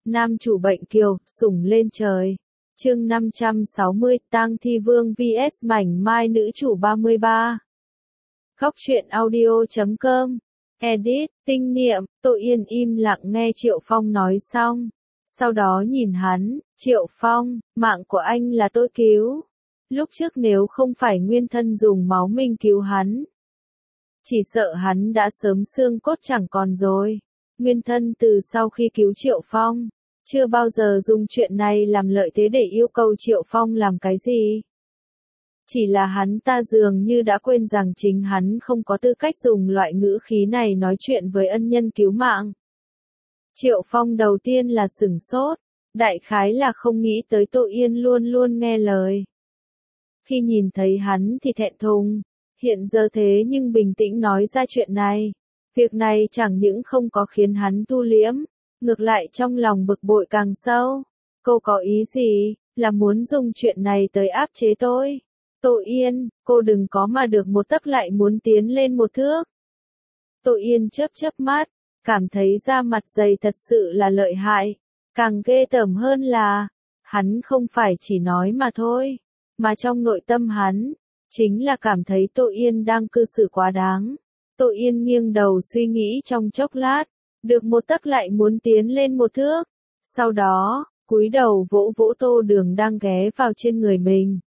Nam chủ bệnh kiều, sủng lên trời. Chương 560, tang thi vương vs mảnh mai nữ chủ 33. Góc truyện audio.com. Edit, tinh niệm, Tội Yên im lặng nghe Triệu Phong nói xong. Sau đó nhìn hắn, Triệu Phong, mạng của anh là tôi cứu. Lúc trước nếu không phải nguyên thân dùng máu mình cứu hắn, chỉ sợ hắn đã sớm xương cốt chẳng còn rồi. Nguyên thân từ sau khi cứu Triệu Phong, chưa bao giờ dùng chuyện này làm lợi thế để yêu cầu Triệu Phong làm cái gì. Chỉ là hắn ta dường như đã quên rằng chính hắn không có tư cách dùng loại ngữ khí này nói chuyện với ân nhân cứu mạng. Triệu Phong đầu tiên là sửng sốt, đại khái là không nghĩ tới Tội Yên luôn luôn nghe lời. Khi nhìn thấy hắn thì thẹn thùng, hiện giờ thế nhưng bình tĩnh nói ra chuyện này. Việc này chẳng những không có khiến hắn thu liễm, ngược lại trong lòng bực bội càng sâu. Cô có ý gì, là muốn dùng chuyện này tới áp chế tôi? Tội Yên, cô đừng có mà được một tấc lại muốn tiến lên một thước. Tội Yên chớp chớp mắt, cảm thấy da mặt dày thật sự là lợi hại. Càng ghê tởm hơn là, hắn không phải chỉ nói mà thôi, mà trong nội tâm hắn, chính là cảm thấy Tội Yên đang cư xử quá đáng. Tội Yên nghiêng đầu suy nghĩ trong chốc lát, được một tấc lại muốn tiến lên một thước. Sau đó, cúi đầu vỗ vỗ Tô Đường đang ghé vào trên người mình.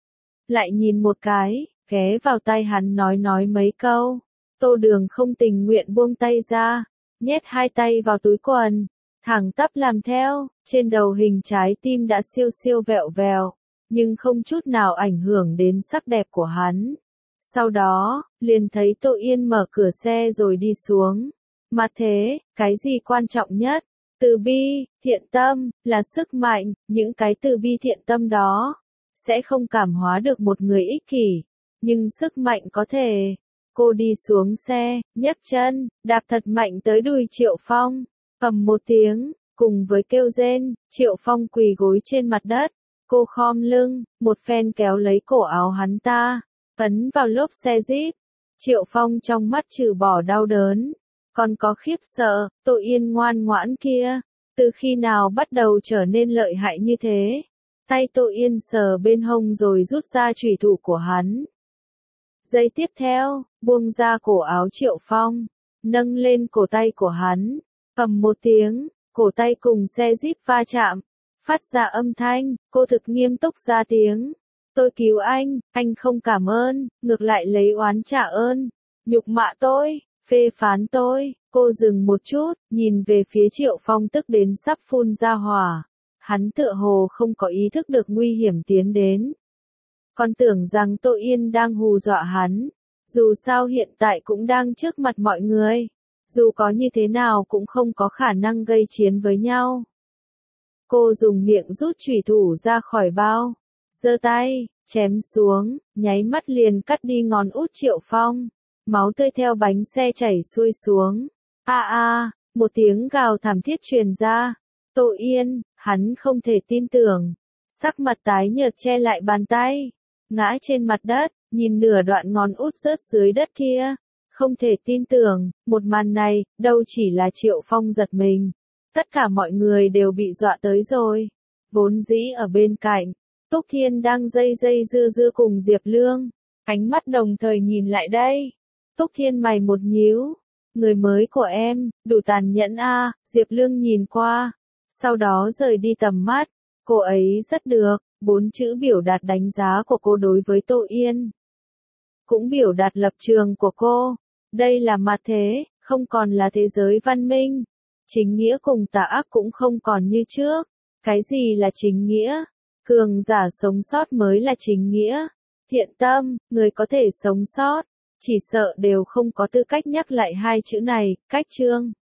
Lại nhìn một cái, ghé vào tay hắn nói mấy câu. Tô Đường không tình nguyện buông tay ra, nhét hai tay vào túi quần, thẳng tắp làm theo, trên đầu hình trái tim đã siêu siêu vẹo vèo, nhưng không chút nào ảnh hưởng đến sắc đẹp của hắn. Sau đó, liền thấy Tội Yên mở cửa xe rồi đi xuống. Mà thế, cái gì quan trọng nhất? Từ bi, thiện tâm, là sức mạnh, những cái từ bi thiện tâm đó sẽ không cảm hóa được một người ích kỷ, nhưng sức mạnh có thể. Cô đi xuống xe, nhấc chân, đạp thật mạnh tới đùi Triệu Phong, ầm một tiếng, cùng với kêu rên, Triệu Phong quỳ gối trên mặt đất. Cô khom lưng, một phen kéo lấy cổ áo hắn ta, ấn vào lốp xe Jeep. Triệu Phong trong mắt trừ bỏ đau đớn, còn có khiếp sợ. Tội Yên ngoan ngoãn kia, từ khi nào bắt đầu trở nên lợi hại như thế? Tay Tội Yên sờ bên hông rồi rút ra chùy thủ của hắn. Giây tiếp theo, buông ra cổ áo Triệu Phong, nâng lên cổ tay của hắn, ầm một tiếng, cổ tay cùng xe Jeep va chạm, phát ra âm thanh. Cô thực nghiêm túc ra tiếng. Tôi cứu anh không cảm ơn, ngược lại lấy oán trả ơn, nhục mạ tôi, phê phán tôi. Cô dừng một chút, nhìn về phía Triệu Phong tức đến sắp phun ra hỏa. Hắn tựa hồ không có ý thức được nguy hiểm tiến đến. Còn tưởng rằng Tội Yên đang hù dọa hắn. Dù sao hiện tại cũng đang trước mặt mọi người. Dù có như thế nào cũng không có khả năng gây chiến với nhau. Cô dùng miệng rút chùy thủ ra khỏi bao, giơ tay, chém xuống, nháy mắt liền cắt đi ngón út Triệu Phong. Máu tươi theo bánh xe chảy xuôi xuống. Một tiếng gào thảm thiết truyền ra. Tội Yên, hắn không thể tin tưởng. Sắc mặt tái nhợt che lại bàn tay. Ngã trên mặt đất, nhìn nửa đoạn ngón út rớt dưới đất kia. Không thể tin tưởng, một màn này, đâu chỉ là Triệu Phong giật mình. Tất cả mọi người đều bị dọa tới rồi. Vốn dĩ ở bên cạnh, Túc Thiên đang dây dưa cùng Diệp Lương. Ánh mắt đồng thời nhìn lại đây. Túc Thiên mày một nhíu. Người mới của em, đủ tàn nhẫn a. Diệp Lương nhìn qua, sau đó rời đi tầm mắt. Cô ấy rất được, 4 chữ biểu đạt đánh giá của cô đối với Tội Yên. Cũng biểu đạt lập trường của cô. Đây là mặt thế, không còn là thế giới văn minh. Chính nghĩa cùng tà ác cũng không còn như trước. Cái gì là chính nghĩa? Cường giả sống sót mới là chính nghĩa. Thiện tâm, người có thể sống sót, chỉ sợ đều không có tư cách nhắc lại hai chữ này. Cách chương